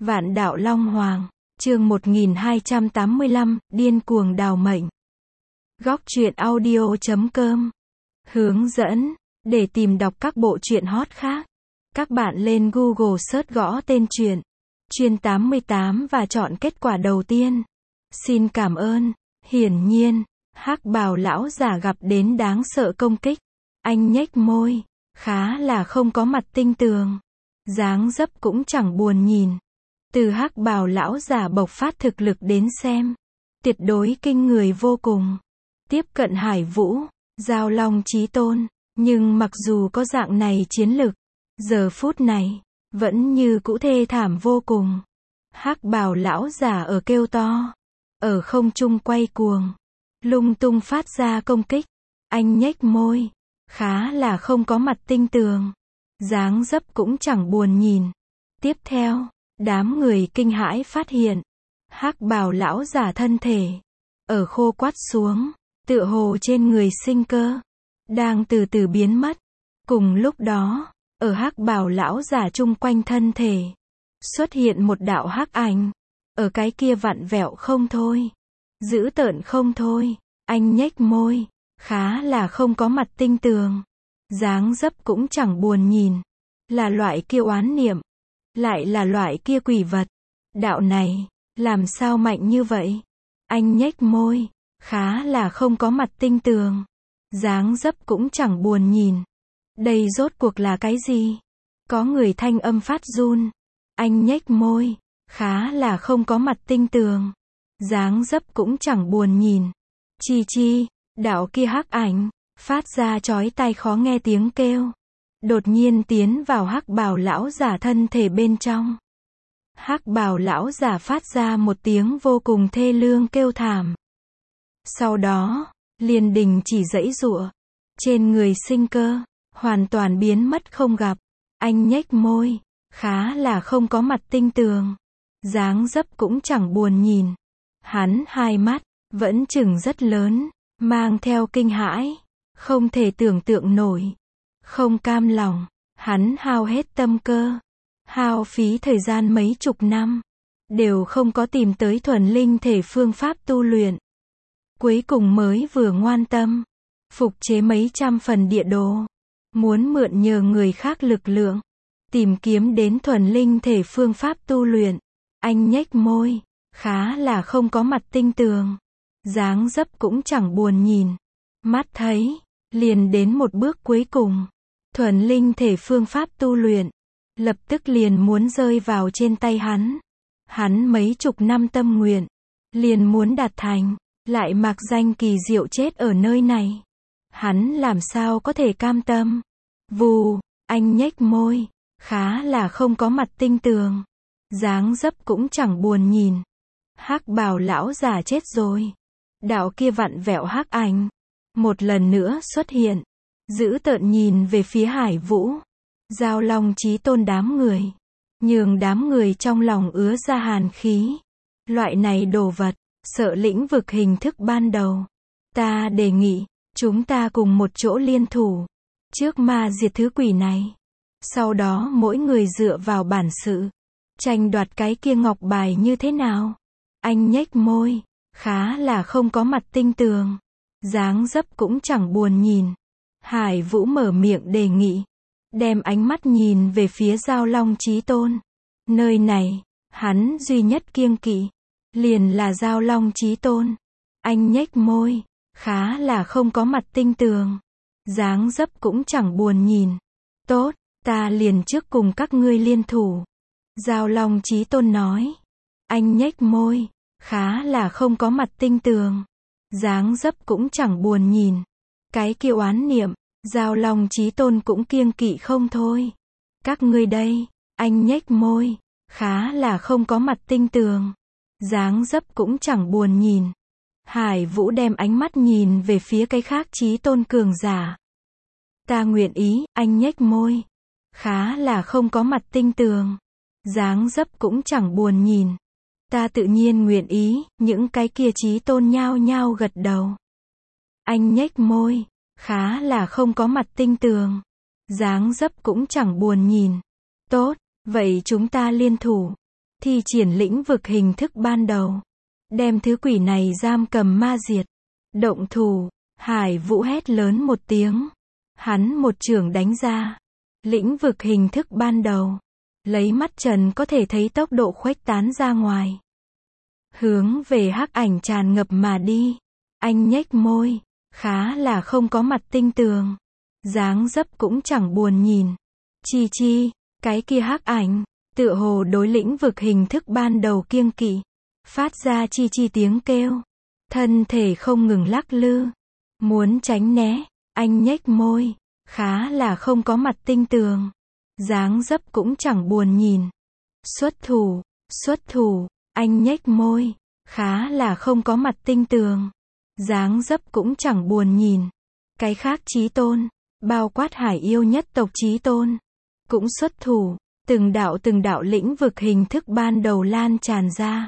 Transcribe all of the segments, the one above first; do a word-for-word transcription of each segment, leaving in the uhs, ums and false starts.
Vạn đạo Long Hoàng, chương một nghìn hai trăm tám mươi lăm, điên cuồng đào mệnh. Góc truyện audio chấm com. Hướng dẫn, để tìm đọc các bộ truyện hot khác, các bạn lên Google search gõ tên truyện, Chuyên tám mươi tám và chọn kết quả đầu tiên. Xin cảm ơn. Hiển nhiên, hắc bào lão giả gặp đến đáng sợ công kích. Anh nhếch môi, khá là không có mặt tinh tường. Dáng dấp cũng chẳng buồn nhìn. Từ hắc bào lão giả bộc phát thực lực đến xem, tuyệt đối kinh người vô cùng. Tiếp cận Hải Vũ, Giao Long Chí Tôn, nhưng mặc dù có dạng này chiến lực, giờ phút này, vẫn như cũ thê thảm vô cùng. Hắc bào lão giả ở kêu to, ở không trung quay cuồng, lung tung phát ra công kích. Anh nhếch môi, khá là không có mặt tinh tường. Dáng dấp cũng chẳng buồn nhìn. Tiếp theo, đám người kinh hãi phát hiện, hắc bào lão giả thân thể, ở khô quắt xuống, tựa hồ trên người sinh cơ, đang từ từ biến mất. Cùng lúc đó, ở hắc bào lão giả chung quanh thân thể, xuất hiện một đạo hắc ảnh, ở cái kia vặn vẹo không thôi, dữ tợn không thôi. Anh nhếch môi, khá là không có mặt tinh tường. Dáng dấp cũng chẳng buồn nhìn, là loại kia oán niệm, lại là loại kia quỷ vật. Đạo này, làm sao mạnh như vậy? Anh nhếch môi, khá là không có mặt tinh tường. Dáng dấp cũng chẳng buồn nhìn. Đây rốt cuộc là cái gì? Có người thanh âm phát run. Anh nhếch môi, khá là không có mặt tinh tường. Dáng dấp cũng chẳng buồn nhìn. Chi chi, đạo kia hắc ảnh, phát ra chói tai khó nghe tiếng kêu. Đột nhiên tiến vào hắc bào lão giả thân thể bên trong. Hắc bào lão giả phát ra một tiếng vô cùng thê lương kêu thảm. Sau đó, liền đình chỉ giãy giụa. Trên người sinh cơ, hoàn toàn biến mất không gặp. Anh nhếch môi, khá là không có mặt tinh tường. Dáng dấp cũng chẳng buồn nhìn. Hắn hai mắt, vẫn chừng rất lớn, mang theo kinh hãi, không thể tưởng tượng nổi. Không cam lòng, hắn hao hết tâm cơ, hao phí thời gian mấy chục năm, đều không có tìm tới thuần linh thể phương pháp tu luyện. Cuối cùng mới vừa ngoan tâm, phục chế mấy trăm phần địa đồ, muốn mượn nhờ người khác lực lượng, tìm kiếm đến thuần linh thể phương pháp tu luyện. Anh nhếch môi, khá là không có mặt tinh tường. Dáng dấp cũng chẳng buồn nhìn. Mắt thấy, liền đến một bước cuối cùng. Thuần linh thể phương pháp tu luyện, lập tức liền muốn rơi vào trên tay hắn. Hắn mấy chục năm tâm nguyện, liền muốn đạt thành, lại mặc danh kỳ diệu chết ở nơi này. Hắn làm sao có thể cam tâm? Vù, anh nhếch môi, khá là không có mặt tinh tường. Dáng dấp cũng chẳng buồn nhìn. Hắc bào lão giả chết rồi. Đạo kia vặn vẹo hắc ảnh, một lần nữa xuất hiện. Dữ tợn nhìn về phía Hải Vũ, Giao Long Chí Tôn đám người, nhường đám người trong lòng ứa ra hàn khí. Loại này đồ vật, sợ lĩnh vực hình thức ban đầu. Ta đề nghị, chúng ta cùng một chỗ liên thủ, trước ma diệt thứ quỷ này. Sau đó mỗi người dựa vào bản sự, tranh đoạt cái kia ngọc bài như thế nào? Anh nhếch môi, khá là không có mặt tinh tường. Dáng dấp cũng chẳng buồn nhìn. Hải Vũ mở miệng đề nghị, đem ánh mắt nhìn về phía Giao Long Chí Tôn. Nơi này, hắn duy nhất kiêng kỵ, liền là Giao Long Chí Tôn. Anh nhếch môi, khá là không có mặt tinh tường. Dáng dấp cũng chẳng buồn nhìn. Tốt, ta liền trước cùng các ngươi liên thủ. Giao Long Chí Tôn nói. Anh nhếch môi, khá là không có mặt tinh tường. Dáng dấp cũng chẳng buồn nhìn. Cái kia oán niệm, Giao Long Chí Tôn cũng kiêng kỵ không thôi. Các ngươi đây, anh nhếch môi, khá là không có mặt tinh tường. Dáng dấp cũng chẳng buồn nhìn. Hải Vũ đem ánh mắt nhìn về phía cái khác Chí Tôn cường giả. Ta nguyện ý, anh nhếch môi, khá là không có mặt tinh tường. Dáng dấp cũng chẳng buồn nhìn. Ta tự nhiên nguyện ý, những cái kia Chí Tôn nhao nhao gật đầu. Anh nhếch môi, khá là không có mặt tinh tường. Dáng dấp cũng chẳng buồn nhìn. Tốt, vậy chúng ta liên thủ. thi triển lĩnh vực hình thức ban đầu, đem thứ quỷ này giam cầm ma diệt. Động thủ, Hải Vũ hét lớn một tiếng. Hắn một chưởng đánh ra. Lĩnh vực hình thức ban đầu, lấy mắt trần có thể thấy tốc độ khuếch tán ra ngoài. Hướng về hắc ảnh tràn ngập mà đi. Anh nhếch môi, khá là không có mặt tinh tường. Dáng dấp cũng chẳng buồn nhìn. Chi chi, cái kia hắc ảnh, tựa hồ đối lĩnh vực hình thức ban đầu kiêng kỵ. Phát ra chi chi tiếng kêu. Thân thể không ngừng lắc lư. Muốn tránh né, anh nhếch môi, khá là không có mặt tinh tường. Dáng dấp cũng chẳng buồn nhìn. Xuất thủ, xuất thủ, anh nhếch môi, khá là không có mặt tinh tường. Dáng dấp cũng chẳng buồn nhìn. Cái khác chí tôn, bao quát hải yêu nhất tộc chí tôn, cũng xuất thủ, từng đạo từng đạo lĩnh vực hình thức ban đầu lan tràn ra.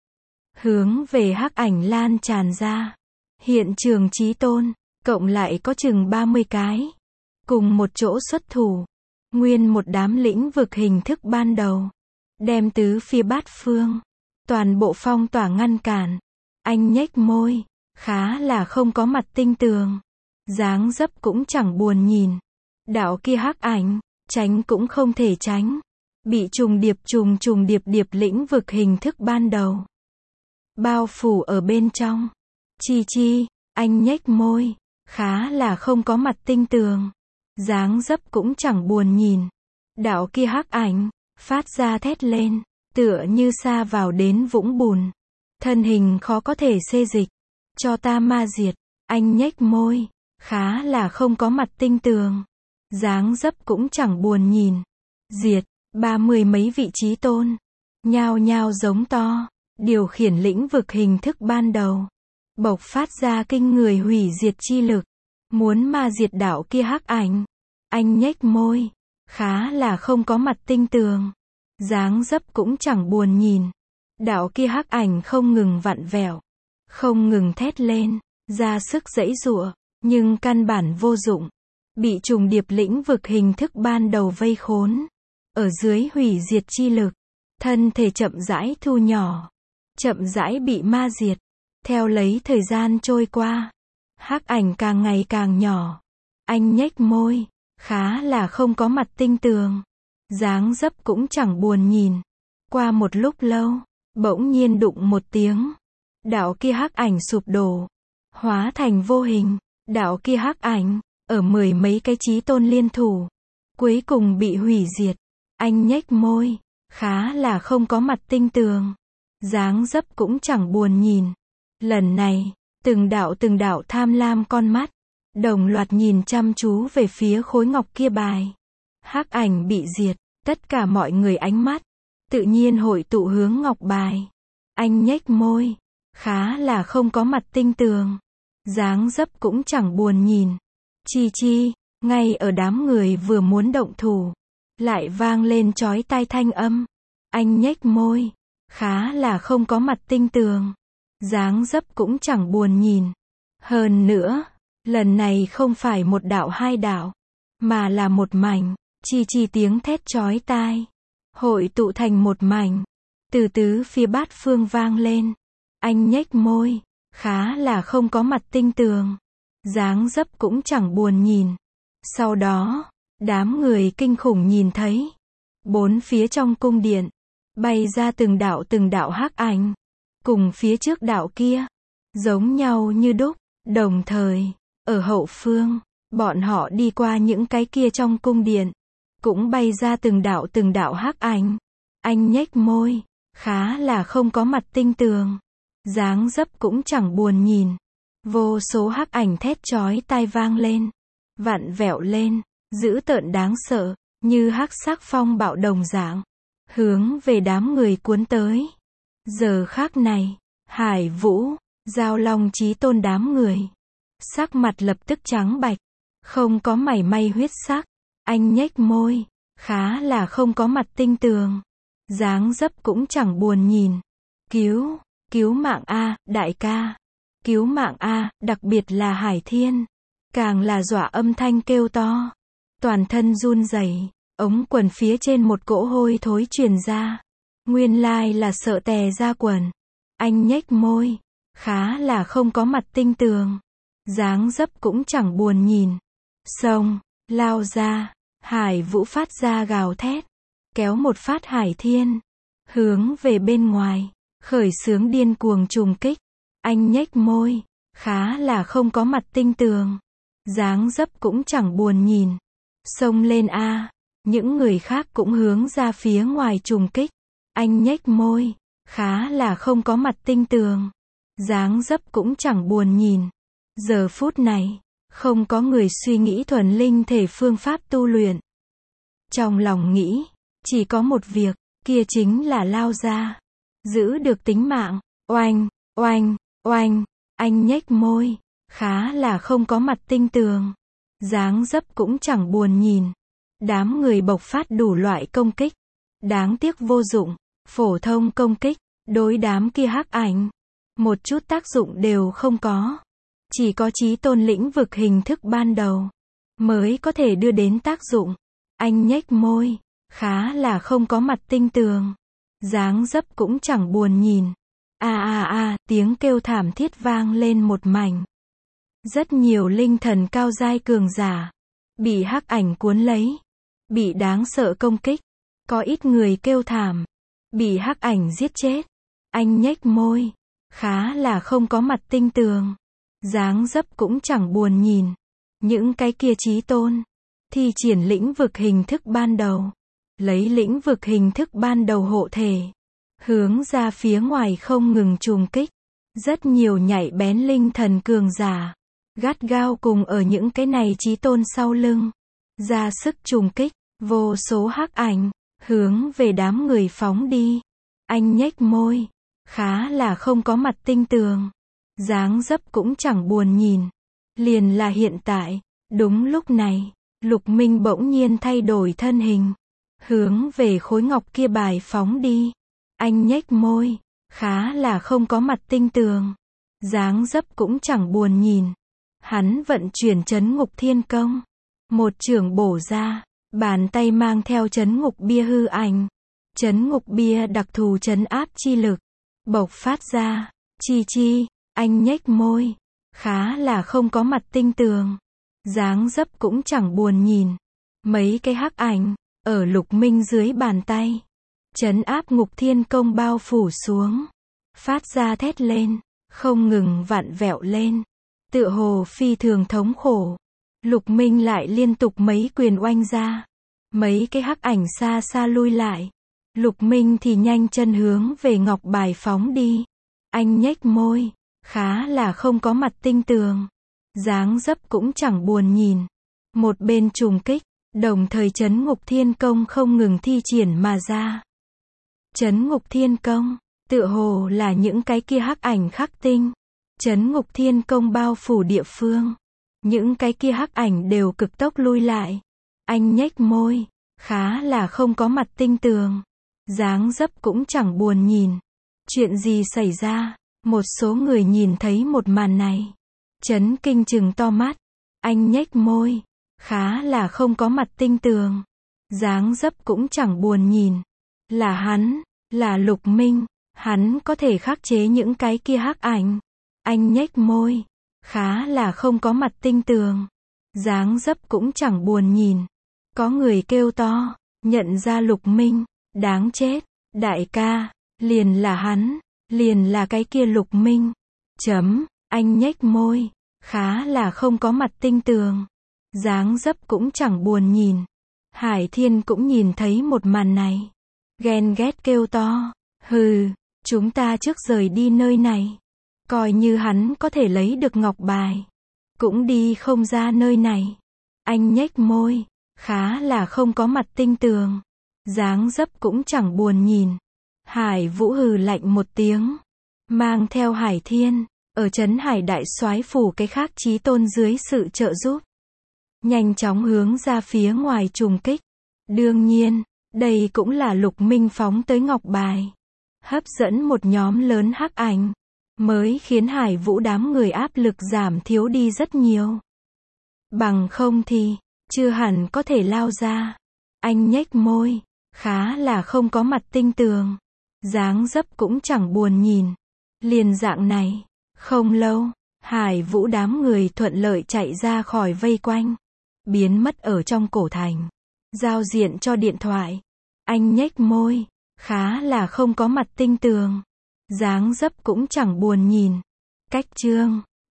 Hướng về hắc ảnh lan tràn ra. Hiện trường chí tôn, cộng lại có chừng ba mươi cái. Cùng một chỗ xuất thủ. Nguyên một đám lĩnh vực hình thức ban đầu. Đem tứ phía bát phương. Toàn bộ phong tỏa ngăn cản. Anh nhếch môi, khá là không có mặt tinh tường. Dáng dấp cũng chẳng buồn nhìn. Đạo kia hắc ảnh, tránh cũng không thể tránh. Bị trùng điệp trùng trùng điệp điệp lĩnh vực hình thức ban đầu. Bao phủ ở bên trong. Chi chi, anh nhếch môi, khá là không có mặt tinh tường. Dáng dấp cũng chẳng buồn nhìn. Đạo kia hắc ảnh, phát ra thét lên, tựa như sa vào đến vũng bùn. Thân hình khó có thể xê dịch. Cho ta ma diệt, anh nhếch môi, khá là không có mặt tinh tường. Dáng dấp cũng chẳng buồn nhìn. Diệt, ba mươi mấy vị chí tôn. Nhao nhao giống to, điều khiển lĩnh vực hình thức ban đầu. Bộc phát ra kinh người hủy diệt chi lực. Muốn ma diệt đạo kia hắc ảnh. Anh nhếch môi, khá là không có mặt tinh tường. Dáng dấp cũng chẳng buồn nhìn. Đạo kia hắc ảnh không ngừng vặn vẹo, không ngừng thét lên, ra sức giãy giụa, nhưng căn bản vô dụng. Bị trùng điệp lĩnh vực hình thức ban đầu vây khốn. Ở dưới hủy diệt chi lực, thân thể chậm rãi thu nhỏ, chậm rãi bị ma diệt. Theo lấy thời gian trôi qua, hắc ảnh càng ngày càng nhỏ. Anh nhếch môi, khá là không có mặt tinh tường. Dáng dấp cũng chẳng buồn nhìn. Qua một lúc lâu, bỗng nhiên đụng một tiếng. Đạo kia hắc ảnh sụp đổ, hóa thành vô hình. Đạo kia hắc ảnh, ở mười mấy cái chí tôn liên thủ, cuối cùng bị hủy diệt. Anh nhếch môi, khá là không có mặt tinh tường. Dáng dấp cũng chẳng buồn nhìn. Lần này, từng đạo từng đạo tham lam con mắt, đồng loạt nhìn chăm chú về phía khối ngọc kia bài. Hắc ảnh bị diệt, tất cả mọi người ánh mắt tự nhiên hội tụ hướng ngọc bài. Anh nhếch môi, khá là không có mặt tinh tường. Dáng dấp cũng chẳng buồn nhìn. Chi chi, ngay ở đám người vừa muốn động thủ, lại vang lên chói tai thanh âm. Anh nhếch môi, khá là không có mặt tinh tường. Dáng dấp cũng chẳng buồn nhìn. Hơn nữa, lần này không phải một đạo hai đạo, mà là một mảnh. Chi chi tiếng thét chói tai, hội tụ thành một mảnh. Từ tứ phía bát phương vang lên. Anh nhếch môi, khá là không có mặt tinh tường. Dáng dấp cũng chẳng buồn nhìn. Sau đó, đám người kinh khủng nhìn thấy. Bốn phía trong cung điện, bay ra từng đạo từng đạo hắc ảnh. Cùng phía trước đạo kia, giống nhau như đúc. Đồng thời, ở hậu phương, bọn họ đi qua những cái kia trong cung điện, cũng bay ra từng đạo từng đạo hắc ảnh. Anh nhếch môi, khá là không có mặt tinh tường. Dáng dấp cũng chẳng buồn nhìn. Vô số hắc ảnh thét chói tai vang lên, vặn vẹo lên, dữ tợn đáng sợ, như hắc sắc phong bạo đồng dạng, hướng về đám người cuốn tới. Giờ khắc này, Hải Vũ, Giao Long chí tôn đám người, sắc mặt lập tức trắng bạch, không có mảy may huyết sắc. Anh nhếch môi, khá là không có mặt tinh tường. Dáng dấp cũng chẳng buồn nhìn. Cứu, cứu mạng a, đại ca. Cứu mạng a, đặc biệt là Hải Thiên. Càng là dọa âm thanh kêu to. Toàn thân run rẩy, ống quần phía trên một cỗ hôi thối truyền ra. Nguyên lai là sợ tè ra quần. Anh nhếch môi. Khá là không có mặt tinh tường. Dáng dấp cũng chẳng buồn nhìn. Xông, lao ra. Hải Vũ phát ra gào thét. Kéo một phát Hải Thiên. Hướng về bên ngoài. Khởi xướng điên cuồng trùng kích. Anh nhếch môi. Khá là không có mặt tinh tường. Dáng dấp cũng chẳng buồn nhìn. Xông lên a. Những người khác cũng hướng ra phía ngoài trùng kích. Anh nhếch môi. Khá là không có mặt tinh tường. Dáng dấp cũng chẳng buồn nhìn. Giờ phút này, không có người suy nghĩ thuần linh thể phương pháp tu luyện. Trong lòng nghĩ, chỉ có một việc, kia chính là lao ra. Giữ được tính mạng. Oanh, oanh, oanh. Anh nhếch môi. Khá là không có mặt tinh tường. Dáng dấp cũng chẳng buồn nhìn. Đám người bộc phát đủ loại công kích. Đáng tiếc vô dụng. Phổ thông công kích. Đối đám kia hắc ảnh. Một chút tác dụng đều không có. Chỉ có chí tôn lĩnh vực hình thức ban đầu. Mới có thể đưa đến tác dụng. Anh nhếch môi. Khá là không có mặt tinh tường. Dáng dấp cũng chẳng buồn nhìn. A a a, tiếng kêu thảm thiết vang lên một mảnh. Rất nhiều linh thần cao giai cường giả. Bị hắc ảnh cuốn lấy. Bị đáng sợ công kích. Có ít người kêu thảm. Bị hắc ảnh giết chết. Anh nhếch môi. Khá là không có mặt tinh tường. Dáng dấp cũng chẳng buồn nhìn. Những cái kia chí tôn. Thi triển lĩnh vực hình thức ban đầu. Lấy lĩnh vực hình thức ban đầu hộ thể. Hướng ra phía ngoài không ngừng trùng kích. Rất nhiều nhạy bén linh thần cường giả. Gắt gao cùng ở những cái này chí tôn sau lưng. Ra sức trùng kích. Vô số hắc ảnh. Hướng về đám người phóng đi. Anh nhếch môi. Khá là không có mặt tinh tường. Dáng dấp cũng chẳng buồn nhìn. Liền là hiện tại. Đúng lúc này. Lục Minh bỗng nhiên thay đổi thân hình. Hướng về khối ngọc kia bài phóng đi. Anh nhếch môi. Khá là không có mặt tinh tường. Dáng dấp cũng chẳng buồn nhìn. Hắn vận chuyển trấn ngục thiên công. Một chưởng bổ ra. Bàn tay mang theo trấn ngục bia hư ảnh. Trấn ngục bia đặc thù trấn áp chi lực. Bộc phát ra. Chi chi. Anh nhếch môi. Khá là không có mặt tinh tường. Dáng dấp cũng chẳng buồn nhìn. Mấy cái hắc ảnh. Ở Lục Minh dưới bàn tay. Trấn áp ngục thiên công bao phủ xuống. Phát ra thét lên. Không ngừng vặn vẹo lên. Tựa hồ phi thường thống khổ. Lục Minh lại liên tục mấy quyền oanh ra. Mấy cái hắc ảnh xa xa lui lại. Lục Minh thì nhanh chân hướng về ngọc bài phóng đi. Anh nhếch môi. Khá là không có mặt tinh tường. Dáng dấp cũng chẳng buồn nhìn. Một bên trùng kích. Đồng thời trấn ngục thiên công không ngừng thi triển mà ra. Trấn ngục thiên công. Tựa hồ là những cái kia hắc ảnh khắc tinh. Trấn ngục thiên công bao phủ địa phương. Những cái kia hắc ảnh đều cực tốc lui lại. Anh nhếch môi. Khá là không có mặt tinh tường. Dáng dấp cũng chẳng buồn nhìn. Chuyện gì xảy ra? Một số người nhìn thấy một màn này. Chấn kinh trừng to mắt. Anh nhếch môi. Khá là không có mặt tinh tường. Dáng dấp cũng chẳng buồn nhìn. Là hắn. Là Lục Minh. Hắn có thể khắc chế những cái kia hắc ảnh. Anh nhếch môi. Khá là không có mặt tinh tường. Dáng dấp cũng chẳng buồn nhìn. Có người kêu to. Nhận ra Lục Minh. Đáng chết. Đại ca. Liền là hắn. Liền là cái kia Lục Minh. Chấm. Anh nhếch môi. Khá là không có mặt tinh tường. Dáng dấp cũng chẳng buồn nhìn. Hải Thiên cũng nhìn thấy một màn này. Ghen ghét kêu to. Hừ. Chúng ta trước rời đi nơi này. Coi như hắn có thể lấy được ngọc bài. Cũng đi không ra nơi này. Anh nhếch môi. Khá là không có mặt tinh tường. Dáng dấp cũng chẳng buồn nhìn. Hải Vũ hừ lạnh một tiếng. Mang theo Hải Thiên. Ở trấn Hải Đại Soái phủ cái khác chí tôn dưới sự trợ giúp. Nhanh chóng hướng ra phía ngoài trùng kích. Đương nhiên, đây cũng là Lục Minh phóng tới ngọc bài. Hấp dẫn một nhóm lớn hắc ảnh. Mới khiến Hải Vũ đám người áp lực giảm thiếu đi rất nhiều. Bằng không thì, chưa hẳn có thể lao ra. Anh nhếch môi. Khá là không có mặt tinh tường. Dáng dấp cũng chẳng buồn nhìn. Liền dạng này. Không lâu, Hải Vũ đám người thuận lợi chạy ra khỏi vây quanh. Biến mất ở trong cổ thành. Giao diện cho điện thoại. Anh nhếch môi. Khá là không có mặt tinh tường. Dáng dấp cũng chẳng buồn nhìn. Cách chương